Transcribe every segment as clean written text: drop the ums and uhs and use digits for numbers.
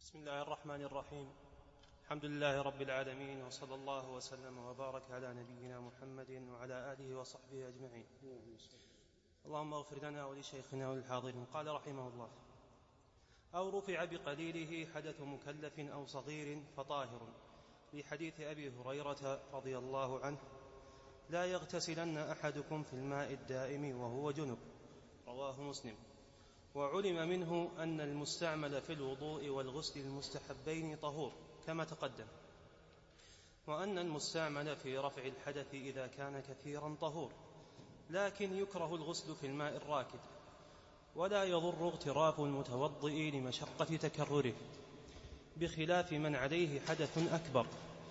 بسم الله الرحمن الرحيم. الحمد لله رب العالمين، وصلى الله وسلم وبارك على نبينا محمد وعلى آله وصحبه أجمعين. اللهم اغفر لنا ولشيخنا وللحاضرين. قال رحمه الله: أو رفع بقليله حدث مكلف أو صغير فطاهر، لحديث أبي هريرة رضي الله عنه: لا يغتسلن أحدكم في الماء الدائم وهو جنب، رواه مسلم. وعلم منه أن المستعمل في الوضوء والغسل المستحبين طهور كما تقدم، وأن المستعمل في رفع الحدث إذا كان كثيرا طهور، لكن يكره الغسل في الماء الراكد، ولا يضر اغتراف المتوضئ لمشقة تكرره، بخلاف من عليه حدث أكبر،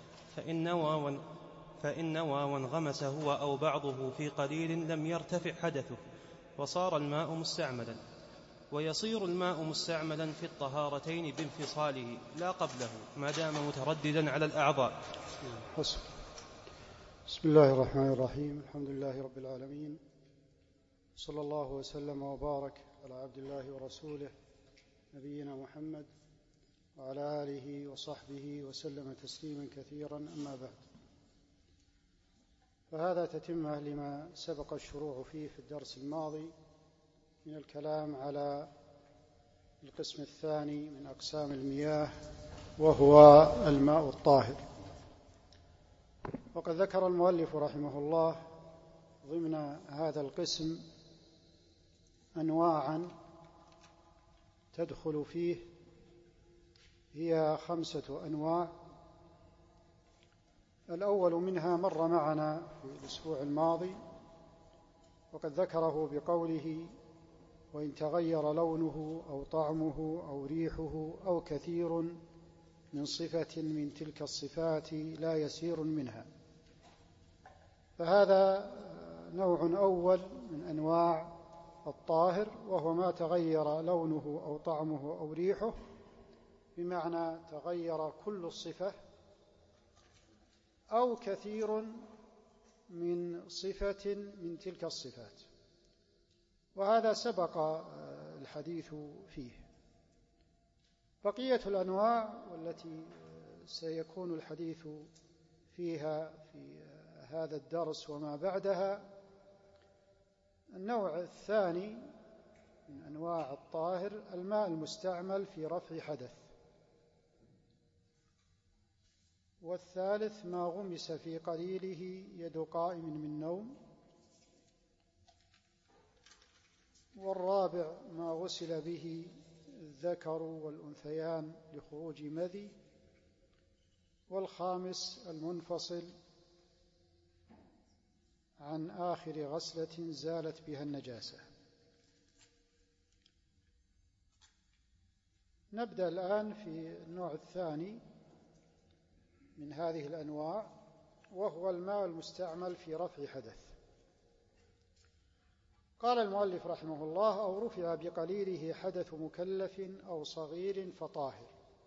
فإن نوى وانغمس هو أو بعضه في قليل لم يرتفع حدثه وصار الماء مستعملا، ويصير الماء مستعملا في الطهارتين بانفصاله لا قبله، ما دام مترددا على الأعضاء. بسم الله الرحمن الرحيم. الحمد لله رب العالمين، صلى الله وسلم وبارك على عبد الله ورسوله نبينا محمد وعلى آله وصحبه وسلم تسليما كثيرا. أما بعد، فهذا تتمة لما سبق الشروع فيه في الدرس الماضي من الكلام على القسم الثاني من أقسام المياه، وهو الماء الطاهر. وقد ذكر المؤلف رحمه الله ضمن هذا القسم أنواعا تدخل فيه، هي 5 أنواع. الأول منها مر معنا في الأسبوع الماضي، وقد ذكره بقوله: وإن تغير لونه أو طعمه أو ريحه أو كثير من صفة من تلك الصفات لا يسير منها. فهذا نوع أول من أنواع الطاهر، وهو ما تغير لونه أو طعمه أو ريحه، بمعنى تغير كل الصفة أو كثير من صفة من تلك الصفات، وهذا سبق الحديث فيه. بقية الأنواع والتي سيكون الحديث فيها في هذا الدرس وما بعدها: النوع الثاني من أنواع الطاهر الماء المستعمل في رفع حدث، والثالث ما غمس في قليله يد قائم من نوم، والرابع ما غسل به الذكر والأنثيان لخروج مذي، والخامس المنفصل عن آخر غسلة زالت بها النجاسة. نبدأ الآن في النوع الثاني من هذه الأنواع، وهو الماء المستعمل في رفع حدث. قال المؤلف رحمه الله: أو رفع بقليله حدث مكلف أو صغير فطاهر.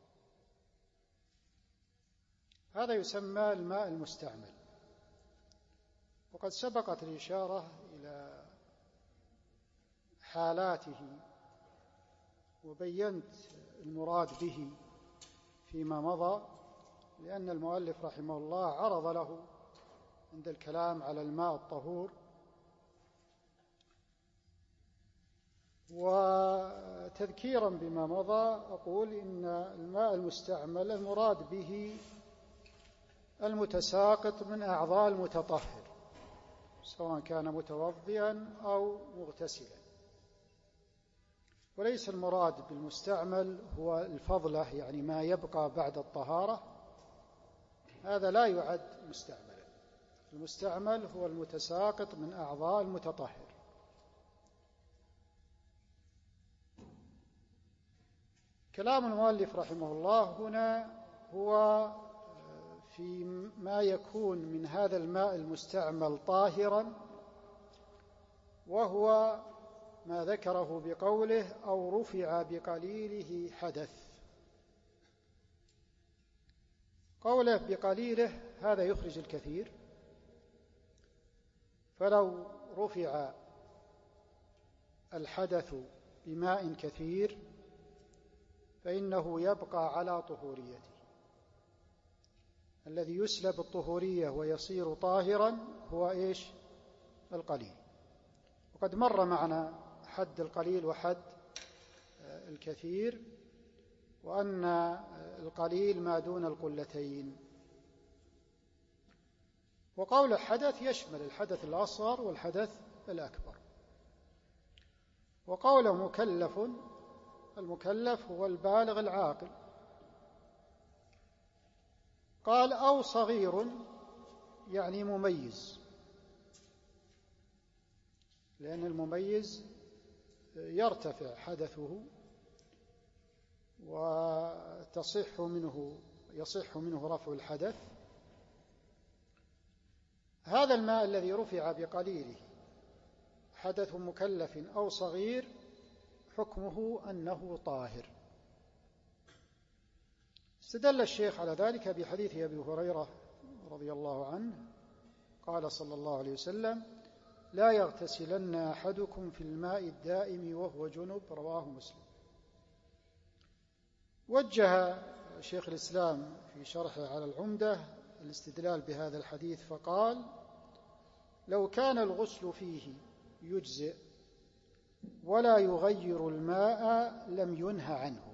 هذا يسمى الماء المستعمل، وقد سبقت الإشارة إلى حالاته وبينت المراد به فيما مضى، لأن المؤلف رحمه الله عرض له عند الكلام على الماء الطهور. وتذكيرا بما مضى أقول إن الماء المستعمل المراد به المتساقط من أعضاء المتطهر، سواء كان متوضئا أو مغتسلا، وليس المراد بالمستعمل هو الفضلة، يعني ما يبقى بعد الطهارة، هذا لا يعد مستعملا. المستعمل هو المتساقط من أعضاء المتطهر. كلام المؤلف رحمه الله هنا هو في ما يكون من هذا الماء المستعمل طاهرا، وهو ما ذكره بقوله: أو رفع بقليله حدث. قوله بقليله هذا يخرج الكثير، فلو رفع الحدث بماء كثير فإنه يبقى على طهوريته. الذي يسلب الطهورية ويصير طاهرا هو إيش؟ القليل. وقد مر معنا حد القليل وحد الكثير، وأن القليل ما دون القلتين. وقول الحدث يشمل الحدث الأصغر والحدث الأكبر. وقول مكلف، المكلف هو البالغ العاقل. قال أو صغير يعني مميز، لأن المميز يرتفع حدثه ويصح منه رفع الحدث. هذا الماء الذي رفع بقليله حدث مكلف أو صغير حكمه أنه طاهر. استدل الشيخ على ذلك بحديث أبي هريرة رضي الله عنه قال صلى الله عليه وسلم: لا يغتسلن أحدكم في الماء الدائم وهو جنب، رواه مسلم. وجه شيخ الإسلام في شرحه على العمدة الاستدلال بهذا الحديث فقال: لو كان الغسل فيه يجزئ ولا يغير الماء لم ينه عنه.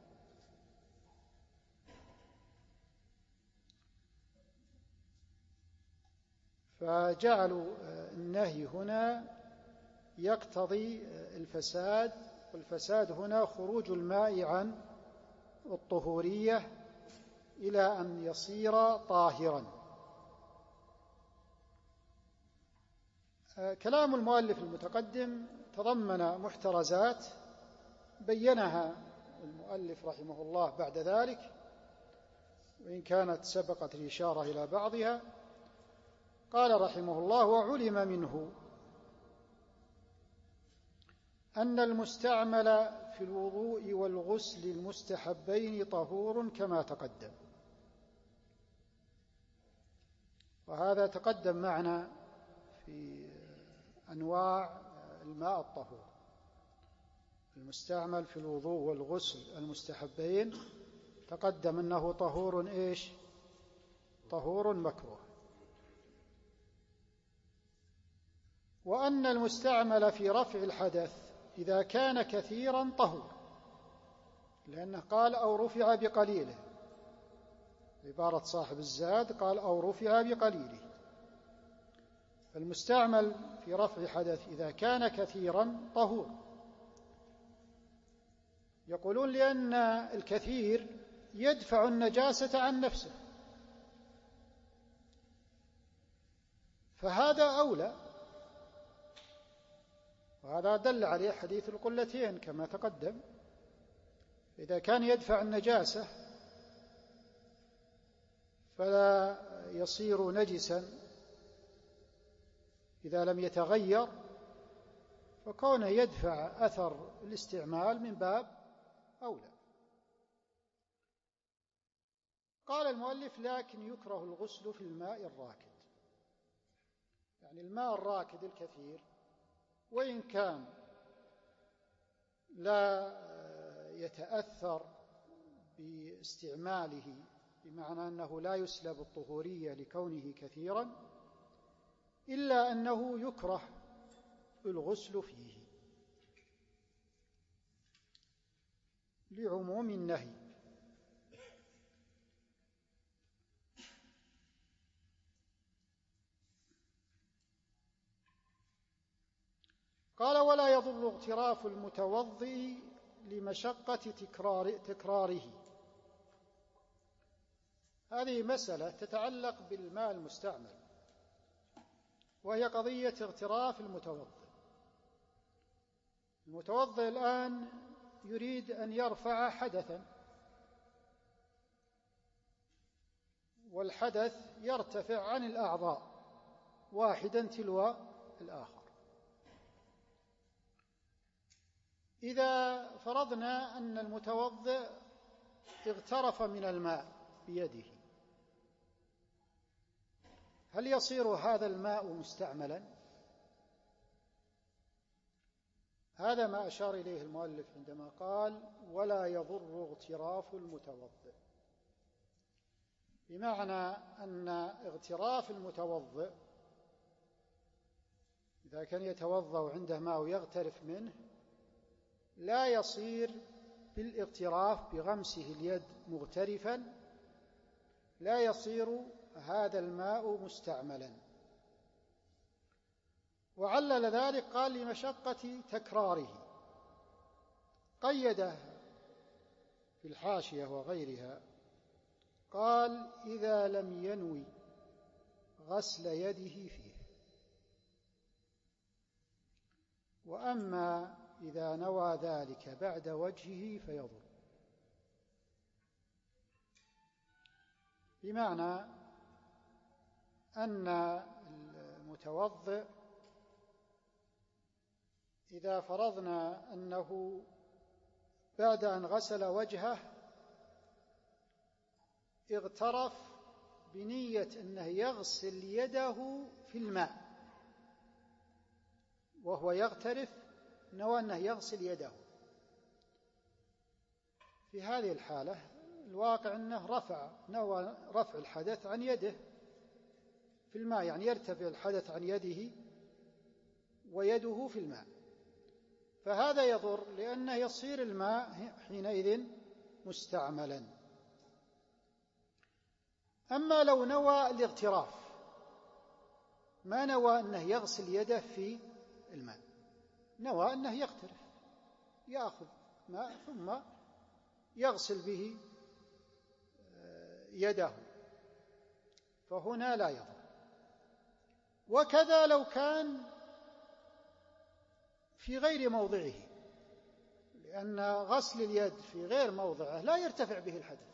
فجعلوا النهي هنا يقتضي الفساد، والفساد هنا خروج الماء عن الطهورية إلى أن يصير طاهرا. كلام المؤلف المتقدم تضمن محترزات بينها المؤلف رحمه الله بعد ذلك، وإن كانت سبقت الإشارة إلى بعضها. قال رحمه الله: وعلم منه أن المستعمل في الوضوء والغسل المستحبين طهور كما تقدم. وهذا تقدم معنا في أنواع الماء الطهور. المستعمل في الوضوء والغسل المستحبين تقدم أنه طهور إيش؟ طهور مكروه. وأن المستعمل في رفع الحدث إذا كان كثيرا طهور، لأنه قال أو رفع بقليله، عبارة صاحب الزاد قال أو رفع بقليله. فالمستعمل في رفع حدث إذا كان كثيرا طهور. يقولون لأن الكثير يدفع النجاسة عن نفسه، فهذا أولى. وهذا دل عليه حديث القلتين كما تقدم. إذا كان يدفع النجاسة فلا يصير نجسا إذا لم يتغير، فكونه يدفع أثر الاستعمال من باب أولى. قال المؤلف: لكن يكره الغسل في الماء الراكد. يعني الماء الراكد الكثير وإن كان لا يتأثر باستعماله، بمعنى أنه لا يسلب الطهورية لكونه كثيرا، إلا أنه يكره الغسل فيه لعموم النهي. قال: ولا يضر اغتراف المتوضئ لمشقة تكراره. هذه مسألة تتعلق بالماء المستعمل، وهي قضية اغتراف المتوضئ. المتوضئ الآن يريد أن يرفع حدثا، والحدث يرتفع عن الأعضاء واحدا تلو الآخر. إذا فرضنا أن المتوضئ اغترف من الماء بيده، هل يصير هذا الماء مستعملا؟ هذا ما أشار إليه المؤلف عندما قال ولا يضر اغتراف المتوضئ، بمعنى أن اغتراف المتوضئ إذا كان يتوضأ وعنده ماء ويغترف منه لا يصير بالاغتراف بغمسه اليد مغترفا، لا يصير هذا الماء مستعملا. وعلل ذلك قال لمشقة تكراره، قيده في الحاشية وغيرها قال إذا لم ينوي غسل يده فيه، وأما إذا نوى ذلك بعد وجهه فيضر، بمعنى أن المتوضئ إذا فرضنا أنه بعد أن غسل وجهه اغترف بنية أنه يغسل يده في الماء، وهو يغترف نوى أنه يغسل يده، في هذه الحالة الواقع أنه نوى رفع الحدث عن يده في الماء، يعني يرتفع الحدث عن يده ويده في الماء، فهذا يضر لأنه يصير الماء حينئذ مستعملا. أما لو نوى الاغتراف ما نوى أنه يغسل يده في الماء، نوى أنه يغترف يأخذ ماء ثم يغسل به يده، فهنا لا يضر. وكذا لو كان في غير موضعه، لأن غسل اليد في غير موضعه لا يرتفع به الحدث.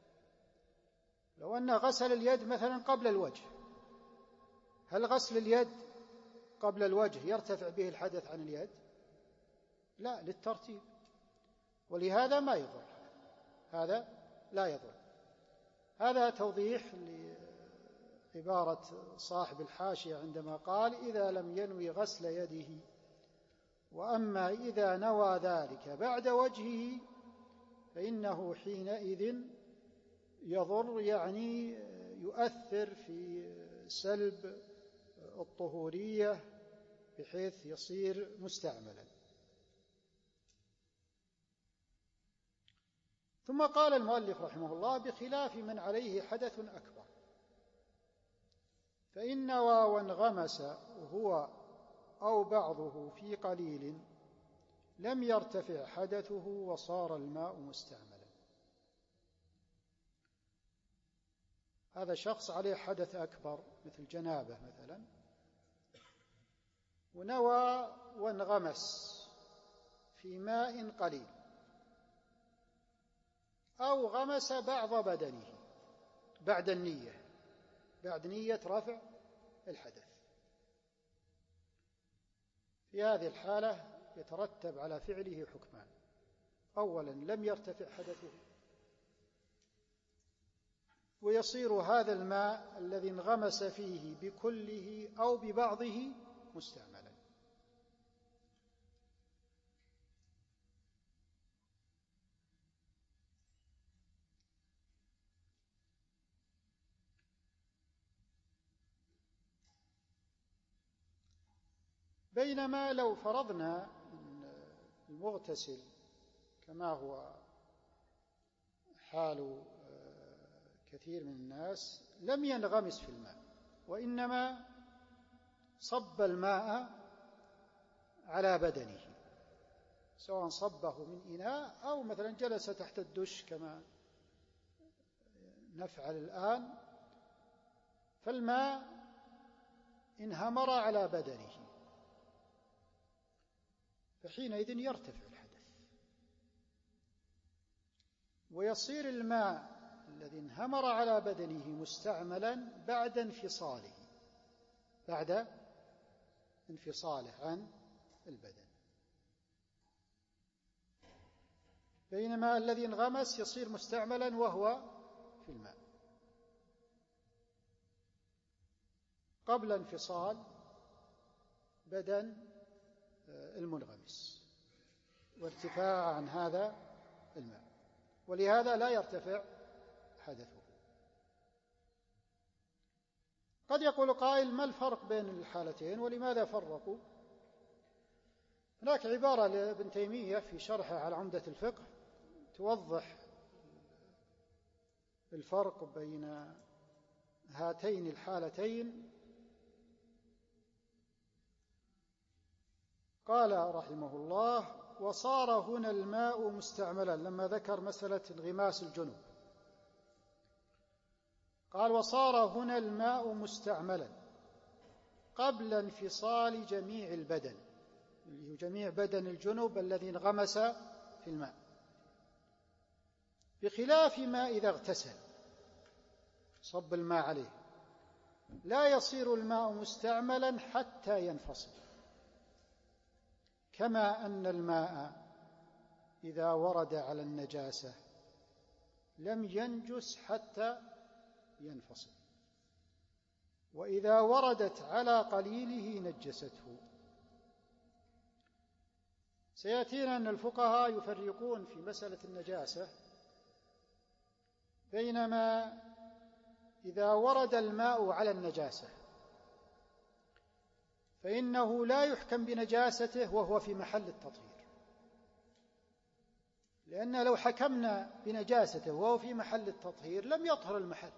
لو أن غسل اليد مثلا قبل الوجه، هل غسل اليد قبل الوجه يرتفع به الحدث عن اليد؟ لا، للترتيب، ولهذا ما يضر، هذا لا يضر. هذا توضيح لعبارة صاحب الحاشية عندما قال إذا لم ينوي غسل يده، وأما إذا نوى ذلك بعد وجهه فإنه حينئذ يضر، يعني يؤثر في سلب الطهورية بحيث يصير مستعملا. ثم قال المؤلف رحمه الله بخلاف من عليه حدث أكبر، فإن نوى وانغمس هو أو بعضه في قليل لم يرتفع حدثه وصار الماء مستعملا. هذا شخص عليه حدث أكبر مثل جنابة مثلا، ونوى وانغمس في ماء قليل، أو غمس بعض بدنه بعد النية، بعد نية رفع الحدث. في هذه الحالة يترتب على فعله حكمان: أولا لم يرتفع حدثه، ويصير هذا الماء الذي انغمس فيه بكله أو ببعضه مستعملا. بينما لو فرضنا أن المغتسل كما هو حال كثير من الناس لم ينغمس في الماء، وإنما صب الماء على بدنه، سواء صبه من إناء أو مثلا جلس تحت الدش كما نفعل الآن، فالماء انهمر على بدنه، فحينئذ يرتفع الحدث، ويصير الماء الذي انهمر على بدنه مستعملا بعد انفصاله عن البدن. بينما الذي انغمس يصير مستعملا وهو في الماء قبل انفصال بدن المنغمس. وارتفاع عن هذا الماء، ولهذا لا يرتفع حدثه. قد يقول قائل: ما الفرق بين الحالتين ولماذا فرقوا؟ هناك عبارة لابن تيمية في شرحه على عمدة الفقه توضح الفرق بين هاتين الحالتين. قال رحمه الله: وصار هنا الماء مستعملا، لما ذكر مسألة انغماس الجنوب قال: وصار هنا الماء مستعملا قبل انفصال جميع البدن، اللي هو جميع بدن الجنوب الذي انغمس في الماء، بخلاف ما إذا اغتسل صب الماء عليه، لا يصير الماء مستعملا حتى ينفصل، كما أن الماء إذا ورد على النجاسة لم ينجس حتى ينفصل، وإذا وردت على قليله نجسته. سيأتينا أن الفقهاء يفرقون في مسألة النجاسة بينما إذا ورد الماء على النجاسة فإنه لا يحكم بنجاسته وهو في محل التطهير، لأن لو حكمنا بنجاسته وهو في محل التطهير لم يطهر المحل.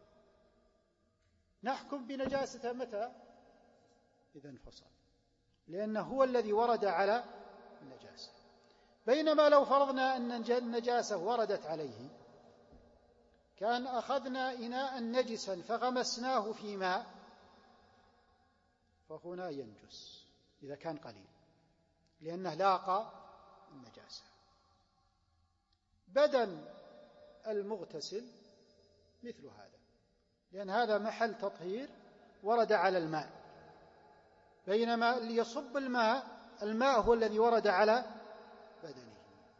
نحكم بنجاسته متى؟ إذا انفصل، لأنه هو الذي ورد على النجاسة. بينما لو فرضنا أن النجاسة وردت عليه، كان أخذنا إناء نجسا فغمسناه في ماء، فهنا ينجس إذا كان قليل، لأنه لاقى النجاسة. بدن المغتسل مثل هذا، لأن هذا محل تطهير ورد على الماء، بينما اللي يصب الماء هو الذي ورد على بدنه.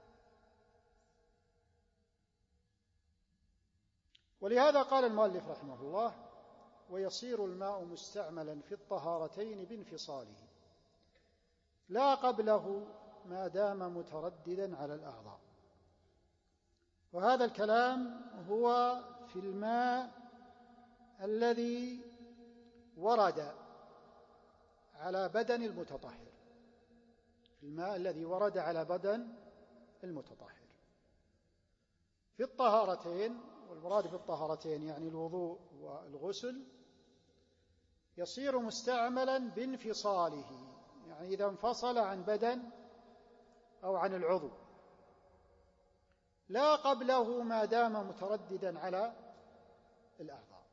ولهذا قال المؤلف رحمه الله: ويصير الماء مستعملا في الطهارتين بانفصاله، لا قبله ما دام مترددا على الأعضاء. وهذا الكلام هو في الماء الذي ورد على بدن المتطهر، في الماء الذي ورد على بدن المتطهر في الطهارتين. والمراد بالطهارتين يعني الوضوء والغسل. يصير مستعملا بانفصاله، يعني إذا انفصل عن بدن أو عن العضو، لا قبله ما دام مترددا على الأعضاء.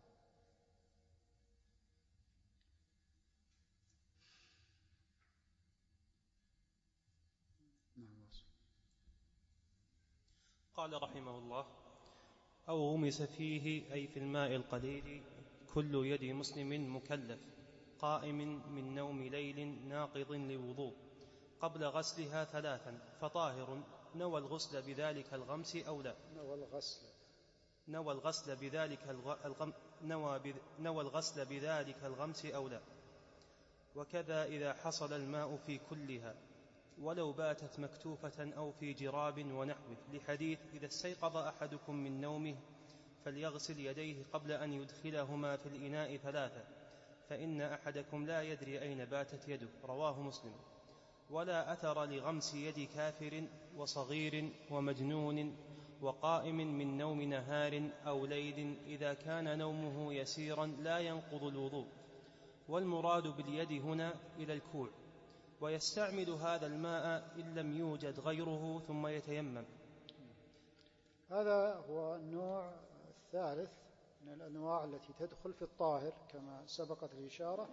قال رحمه الله: أو غمس فيه، أي في الماء القليل، كل يد مسلم مكلف قائم من نوم ليل ناقض لوضوء قبل غسلها ثلاثا، فطاهر نوى الغسل بذلك الغمس أو لا. نوى الغسل بذلك الغمس أو لا. وكذا إذا حصل الماء في كلها ولو باتت مكتوفة أو في جراب ونحوه، لحديث: إذا استيقظ أحدكم من نومه فليغسل يديه قبل أن يدخلهما في الإناء ثلاثة، فإن أحدكم لا يدري أين باتت يده، رواه مسلم. ولا أثر لغمس يد كافر وصغير ومجنون وقائم من نوم نهار أو ليل إذا كان نومه يسيرا لا ينقض الوضوء. والمراد باليد هنا إلى الكوع، ويستعمل هذا الماء إن لم يوجد غيره ثم يتيمم. هذا هو النوع الثالث من الأنواع التي تدخل في الطاهر كما سبقت الإشارة،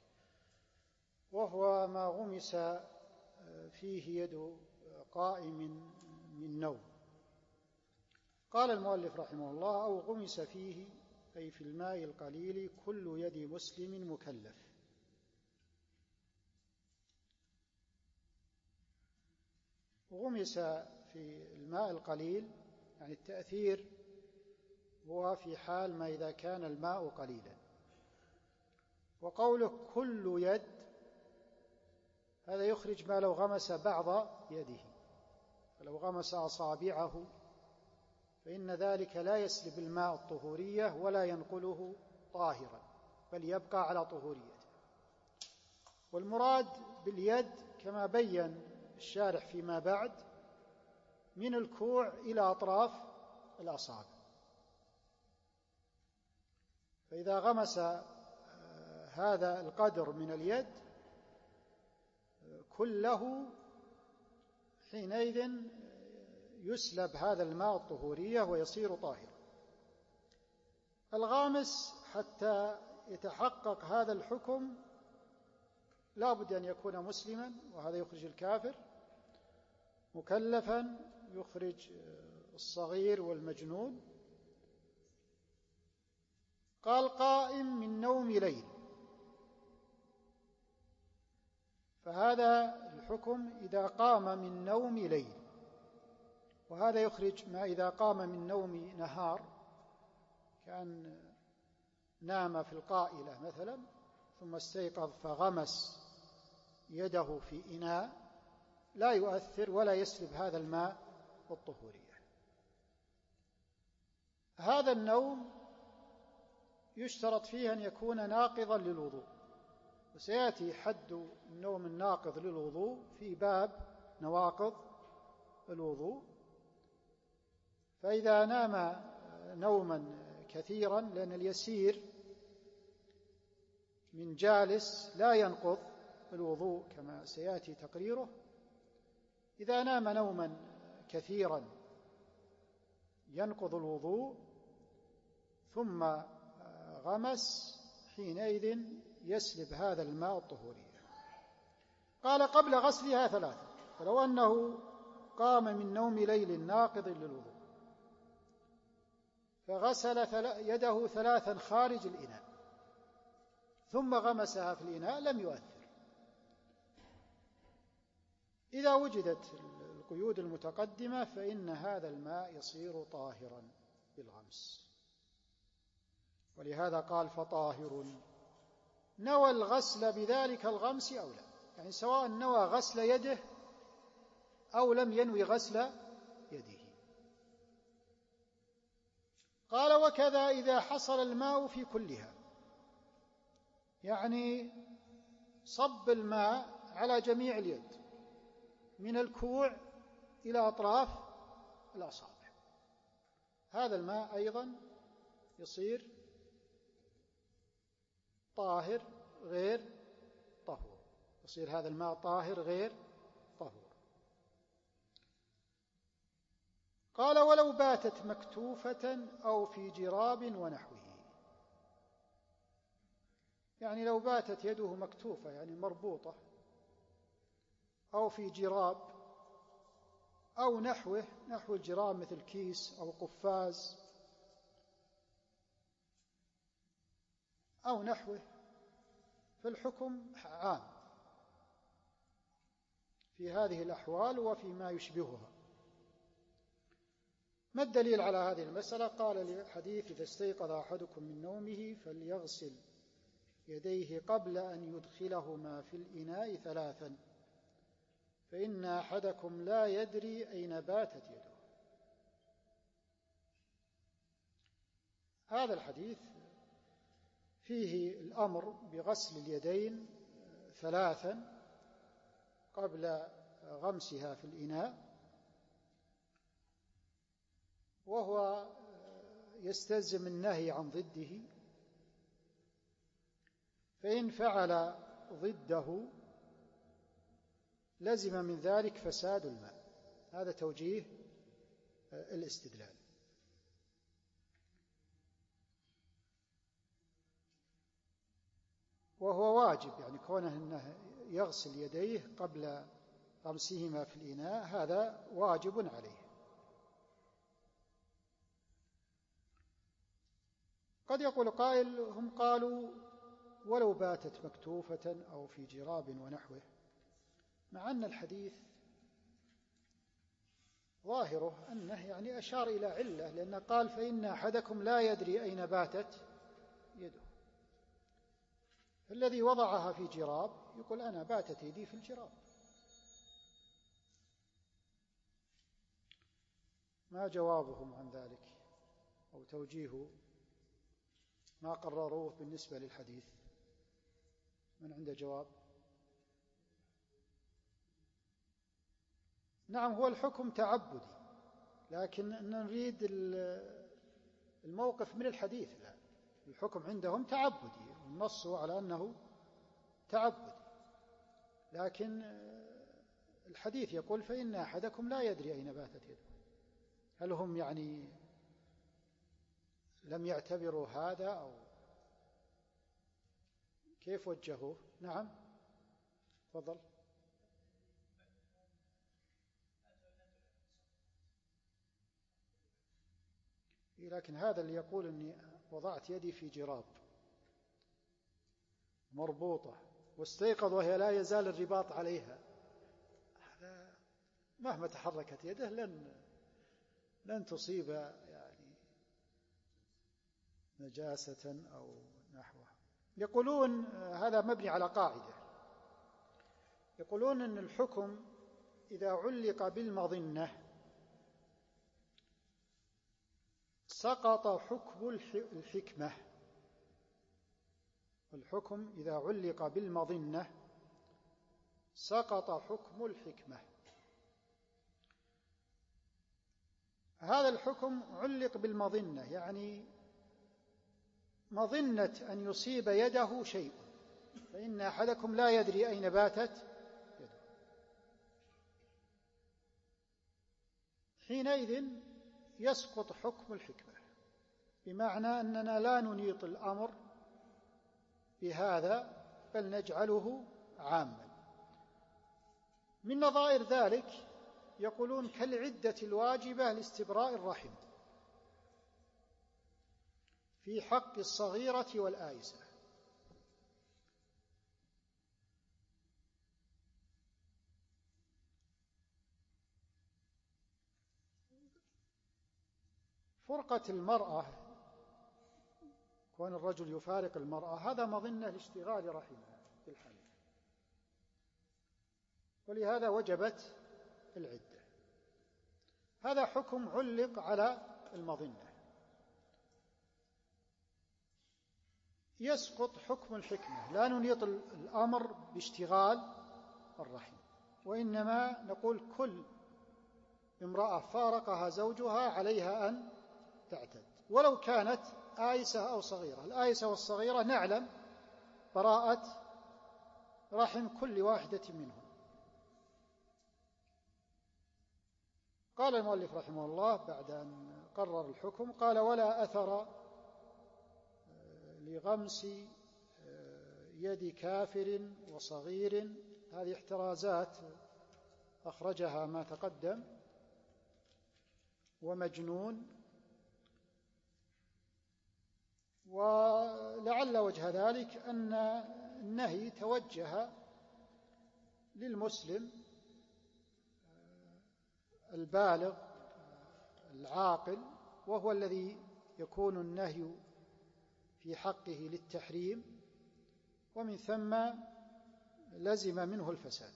وهو ما غمس فيه يد قائم من نوم. قال المؤلف رحمه الله: أو غمس فيه، أي في الماء القليل، كل يد مسلم مكلف. غمس في الماء القليل يعني التأثير هو في حال ما إذا كان الماء قليلا. وقوله كل يد هذا يخرج ما لو غمس بعض يده، فلو غمس أصابعه فإن ذلك لا يسلب الماء الطهورية ولا ينقله طاهرا، بل يبقى على طهوريته. والمراد باليد كما بين الشارح فيما بعد من الكوع إلى أطراف الأصابع. فإذا غمس هذا القدر من اليد كله حينئذ يسلب هذا الماء الطهورية ويصير طاهرا. الغامس حتى يتحقق هذا الحكم لا بد أن يكون مسلما، وهذا يخرج الكافر، مكلفا يخرج الصغير والمجنون. قال قائم من نوم ليل، فهذا الحكم إذا قام من نوم ليل، وهذا يخرج ما إذا قام من نوم نهار، كأن نام في القائلة مثلا ثم استيقظ فغمس يده في إناء، لا يؤثر ولا يسلب هذا الماء الطهورية. هذا النوم يشترط فيه أن يكون ناقضا للوضوء، وسيأتي حد النوم الناقض للوضوء في باب نواقض الوضوء. فإذا نام نوما كثيرا، لأن اليسير من جالس لا ينقض الوضوء كما سيأتي تقريره، إذا نام نوما كثيرا ينقض الوضوء ثم غمس، حينئذ يسلب هذا الماء الطهورية. قال قبل غسلها 3، فلو أنه قام من نوم ليل ناقض للوضوء فغسل يده 3 خارج الإناء ثم غمسها في الإناء لم يؤثر. إذا وجدت القيود المتقدمة فإن هذا الماء يصير طاهرا بالغمس. ولهذا قال فطاهر نوى الغسل بذلك الغمس أو لا، يعني سواء نوى غسل يده أو لم ينوي غسل يده. قال وكذا إذا حصل الماء في كلها، يعني صب الماء على جميع اليد من الكوع إلى أطراف الأصابع، هذا الماء أيضا يصير طاهر غير طهور، يصير هذا الماء طاهر غير طهور. قال ولو باتت مكتوفة أو في جراب ونحوه، يعني لو باتت يده مكتوفة يعني مربوطة، أو في جراب أو نحوه، نحو الجراب مثل كيس أو قفاز أو نحوه، فالحكم عام في هذه الأحوال وفيما يشبهها. ما الدليل على هذه المسألة؟ قال الحديث إذا استيقظ أحدكم من نومه فليغسل يديه قبل أن يدخلهما في الإناء 3، فإن أحدكم لا يدري أين باتت يده. هذا الحديث فيه الأمر بغسل اليدين 3 قبل غمسها في الإناء، وهو يستلزم النهي عن ضده، فإن فعل ضده لزم من ذلك فساد الماء. هذا توجيه الاستدلال. وهو واجب، يعني كونه أنه يغسل يديه قبل غمسهما في الإناء هذا واجب عليه. قد يقول قائل هم قالوا ولو باتت مكتوفة أو في جراب ونحوه، مع أن الحديث ظاهره أنه يعني أشار إلى علة، لأنه قال فإن أحدكم لا يدري أين باتت يده، الذي وضعها في جراب يقول أنا باتت يدي في الجراب، ما جوابهم عن ذلك أو توجيه ما قرروه بالنسبة للحديث؟ من عنده جواب؟ نعم، هو الحكم تعبدي، لكن نريد الموقف من الحديث. لا، الحكم عندهم تعبدي، النص على أنه تعبدي، لكن الحديث يقول فإن أحدكم لا يدري أين باتت يده. هل هم يعني لم يعتبروا هذا أو كيف وجهوه؟ نعم، تفضل. لكن هذا اللي يقول أني وضعت يدي في جراب مربوطة واستيقظ وهي لا يزال الرباط عليها، هذا مهما تحركت يده لن تصيب يعني نجاسة أو نحوها. يقولون هذا مبني على قاعدة، يقولون أن الحكم إذا علق بالمظنة سقط حكم الحكمة. الحكم إذا علق بالمظنة سقط حكم الحكمة. هذا الحكم علق بالمظنة، يعني مظنة أن يصيب يده شيء، فإن أحدكم لا يدري أين باتت يده. حينئذ يسقط حكم الحكمة، بمعنى أننا لا ننيط الأمر بهذا بل نجعله عاما. من نظائر ذلك يقولون كالعدة الواجبة لاستبراء الرحم في حق الصغيرة والآيسة. فرقة المرأة، كون الرجل يفارق المرأة، هذا مظنة لاشتغال رحمها بالحمل، ولهذا وجبت العدة. هذا حكم علق على المظنة، يسقط حكم الحكمة. لا ننيط الأمر باشتغال الرحم، وإنما نقول كل امرأة فارقها زوجها عليها أن تعتد، ولو كانت آيسة أو صغيرة. الآيسة والصغيرة نعلم براءة رحم كل واحدة منهم. قال المؤلف رحمه الله بعد أن قرر الحكم، قال: ولا أثر لغمس يد كافر وصغير. هذه احترازات أخرجها ما تقدم. ومجنون. ولعل وجه ذلك أن النهي توجه للمسلم البالغ العاقل، وهو الذي يكون النهي في حقه للتحريم، ومن ثم لزم منه الفساد.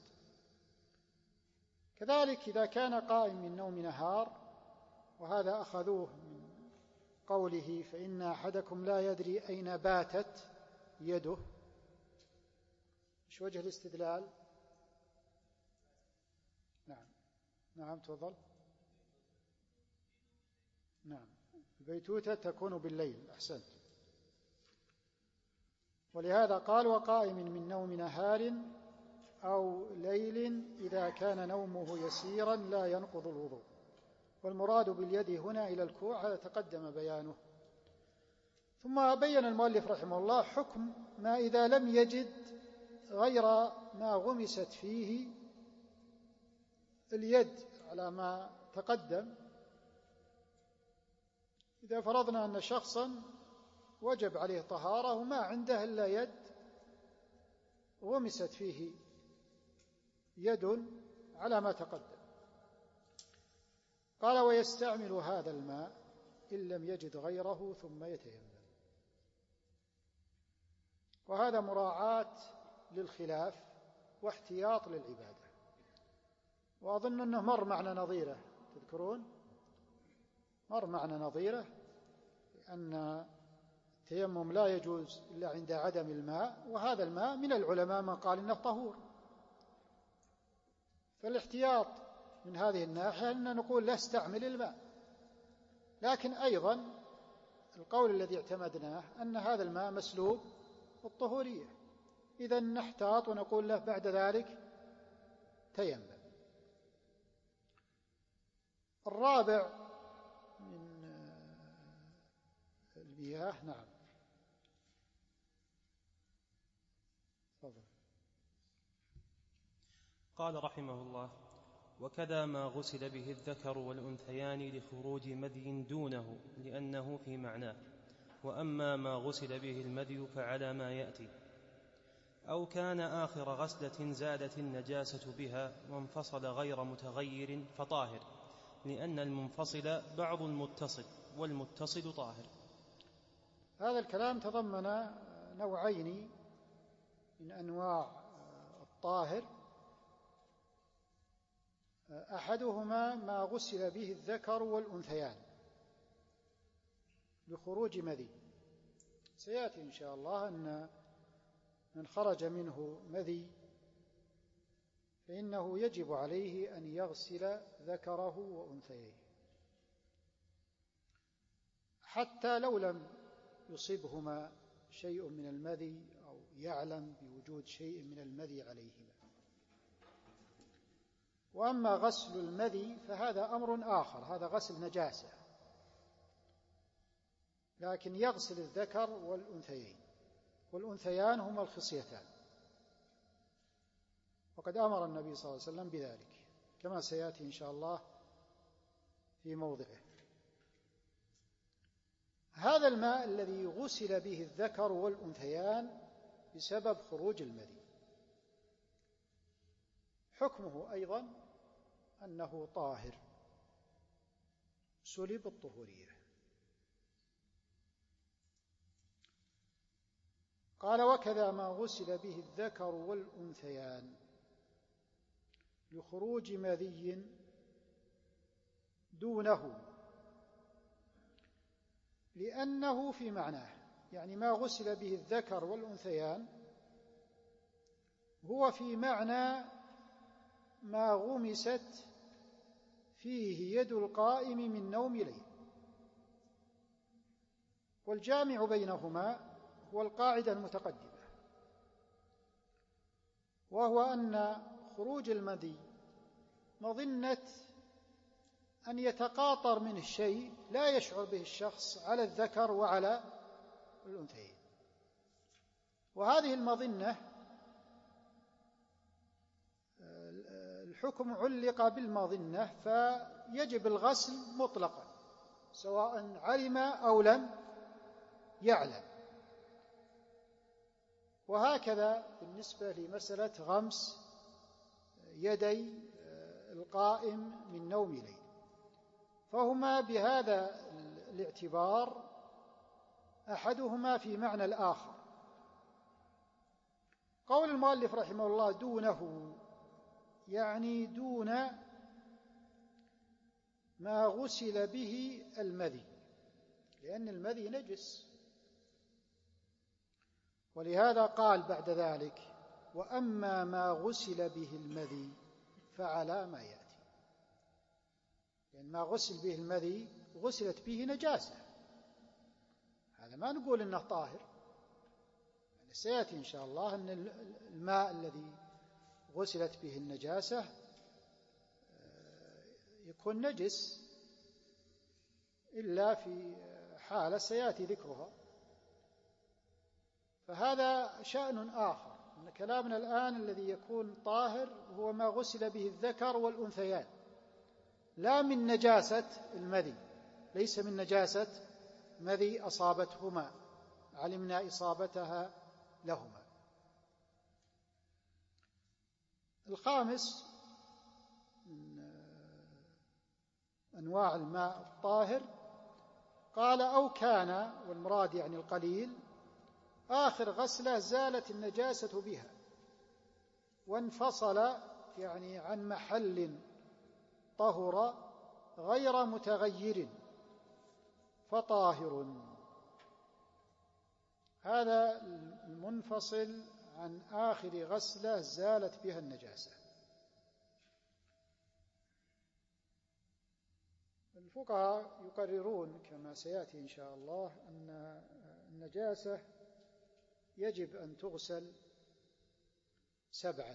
كذلك إذا كان قائم من نوم نهار، وهذا أخذوه من قوله فإن أحدكم لا يدري أين باتت يده. ايش وجه الاستدلال؟ نعم تفضل. نعم، البيتوتة تكون بالليل، أحسنت. ولهذا قال: وقائم من نوم نهار أو ليل إذا كان نومه يسيرا لا ينقض الوضوء. والمراد باليد هنا إلى الكوع، هذا تقدم بيانه. ثم بين المؤلف رحمه الله حكم ما إذا لم يجد غير ما غمست فيه اليد على ما تقدم. إذا فرضنا أن شخصا وجب عليه طهارة وما عنده إلا يد غمست فيه يد على ما تقدم، قال: ويستعمل هذا الماء إن لم يجد غيره ثم يتيمم. وهذا مراعاة للخلاف واحتياط للعبادة. وأظن أنه مر معنا نظيره، تذكرون؟ مر معنا نظيره، أن التيمم لا يجوز إلا عند عدم الماء، وهذا الماء من العلماء من قال إنه طهور. فالاحتياط من هذه الناحية أن نقول لا استعمل الماء، لكن أيضا القول الذي اعتمدناه أن هذا الماء مسلوب الطهورية، إذا نحتاط ونقول له بعد ذلك تيمم. الرابع من المياه. نعم تفضل. قال رحمه الله: وكذا ما غسل به الذكر والأنثيان لخروج مذي دونه لأنه في معناه. وأما ما غسل به المذي فعلى ما يأتي: أو كان آخر غسلة زالت النجاسة بها وانفصل غير متغير فطاهر، لأن المنفصل بعض المتصل، والمتصل طاهر. هذا الكلام تضمن نوعين من أنواع الطاهر، أحدهما ما غسل به الذكر والأنثيان لخروج مذي. سيأتي إن شاء الله أن من خرج منه مذي فإنه يجب عليه أن يغسل ذكره وأنثيه، حتى لو لم يصبهما شيء من المذي أو يعلم بوجود شيء من المذي عليهما. وأما غسل المذي فهذا أمر آخر، هذا غسل نجاسة، لكن يغسل الذكر والأنثيين، والأنثيان هما الخصيتان، وقد أمر النبي صلى الله عليه وسلم بذلك كما سيأتي إن شاء الله في موضعه. هذا الماء الذي غسل به الذكر والأنثيان بسبب خروج المذي حكمه أيضا أنه طاهر سلب الطهورية. قال: وكذا ما غسل به الذكر والأنثيان لخروج مذي دونه لأنه في معناه، يعني ما غسل به الذكر والأنثيان هو في معنى ما غمست فيه يد القائم من نوم ليل، والجامع بينهما هو القاعدة المتقدمة، وهو أن خروج المذي مظنة أن يتقاطر منه الشيء لا يشعر به الشخص على الذكر وعلى الأنثيين، وهذه المظنة الحكم علق بالمظنة، فيجب الغسل مطلقا سواء علم أو لم يعلم. وهكذا بالنسبة لمسألة غمس يدي القائم من نوم ليل، فهما بهذا الاعتبار أحدهما في معنى الآخر. قول المؤلف رحمه الله دونه، يعني دون ما غسل به المذي، لأن المذي نجس، ولهذا قال بعد ذلك: وأما ما غسل به المذي فعلى ما يأتي، لأن ما غسل به المذي غسلت به نجاسة، هذا ما نقول إنه طاهر، يعني سيأتي إن شاء الله أن الماء الذي غسلت به النجاسة يكون نجس إلا في حالة سيأتي ذكرها، فهذا شأن آخر. إن كلامنا الآن الذي يكون طاهر هو ما غسل به الذكر والأنثيان، لا من نجاسة المذي، ليس من نجاسة مذي أصابتهما علمنا إصابتها لهما. الخامس من أنواع الماء الطاهر قال: أو كان، والمراد يعني القليل، آخر غسلة زالت النجاسة بها وانفصل، يعني عن محل طهر غير متغير فطاهر. هذا المنفصل عن آخر غسلة زالت بها النجاسة. الفقهاء يقررون كما سيأتي إن شاء الله أن النجاسة يجب أن تغسل 7،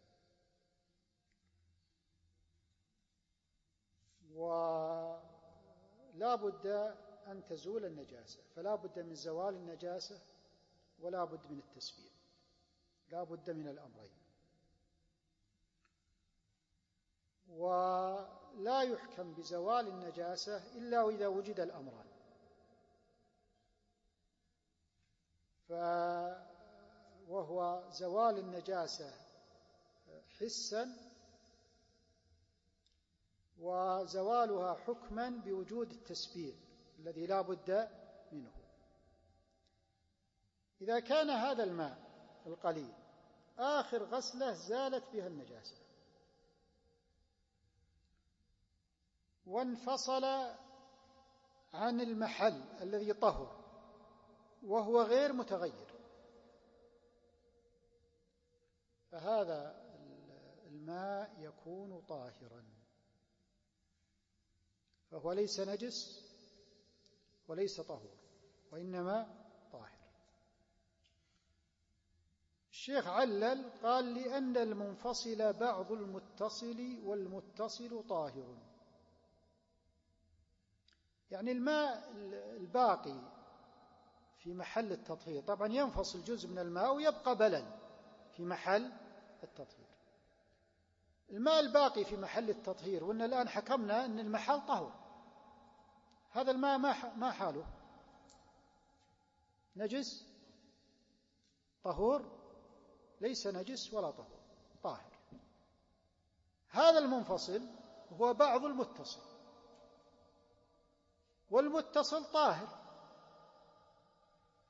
ولا بد أن تزول النجاسة، فلا بد من زوال النجاسة ولا بد من التسبيل، لا بد من الأمرين. ولا يحكم بزوال النجاسة إلا إذا وجد الأمران، وهو زوال النجاسة حسا، وزوالها حكما بوجود التسبيل الذي لا بد منه. إذا كان هذا الماء القليل آخر غسلة زالت بها النجاسة وانفصل عن المحل الذي طهر وهو غير متغير، فهذا الماء يكون طاهرا، فهو ليس نجس وليس طهور، وإنما طاهر. الشيخ علل قال: لأن المنفصل بعض المتصل والمتصل طاهر. يعني الماء الباقي في محل التطهير، طبعا ينفصل جزء من الماء ويبقى بلل في محل التطهير. الماء الباقي في محل التطهير، وإن الآن حكمنا أن المحل طهور، هذا الماء ما حاله؟ نجس؟ طهور؟ ليس نجس ولا طهور، طاهر. هذا المنفصل هو بعض المتصل، والمتصل طاهر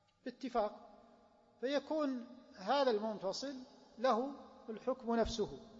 باتفاق، فيكون هذا المنفصل له الحكم نفسه،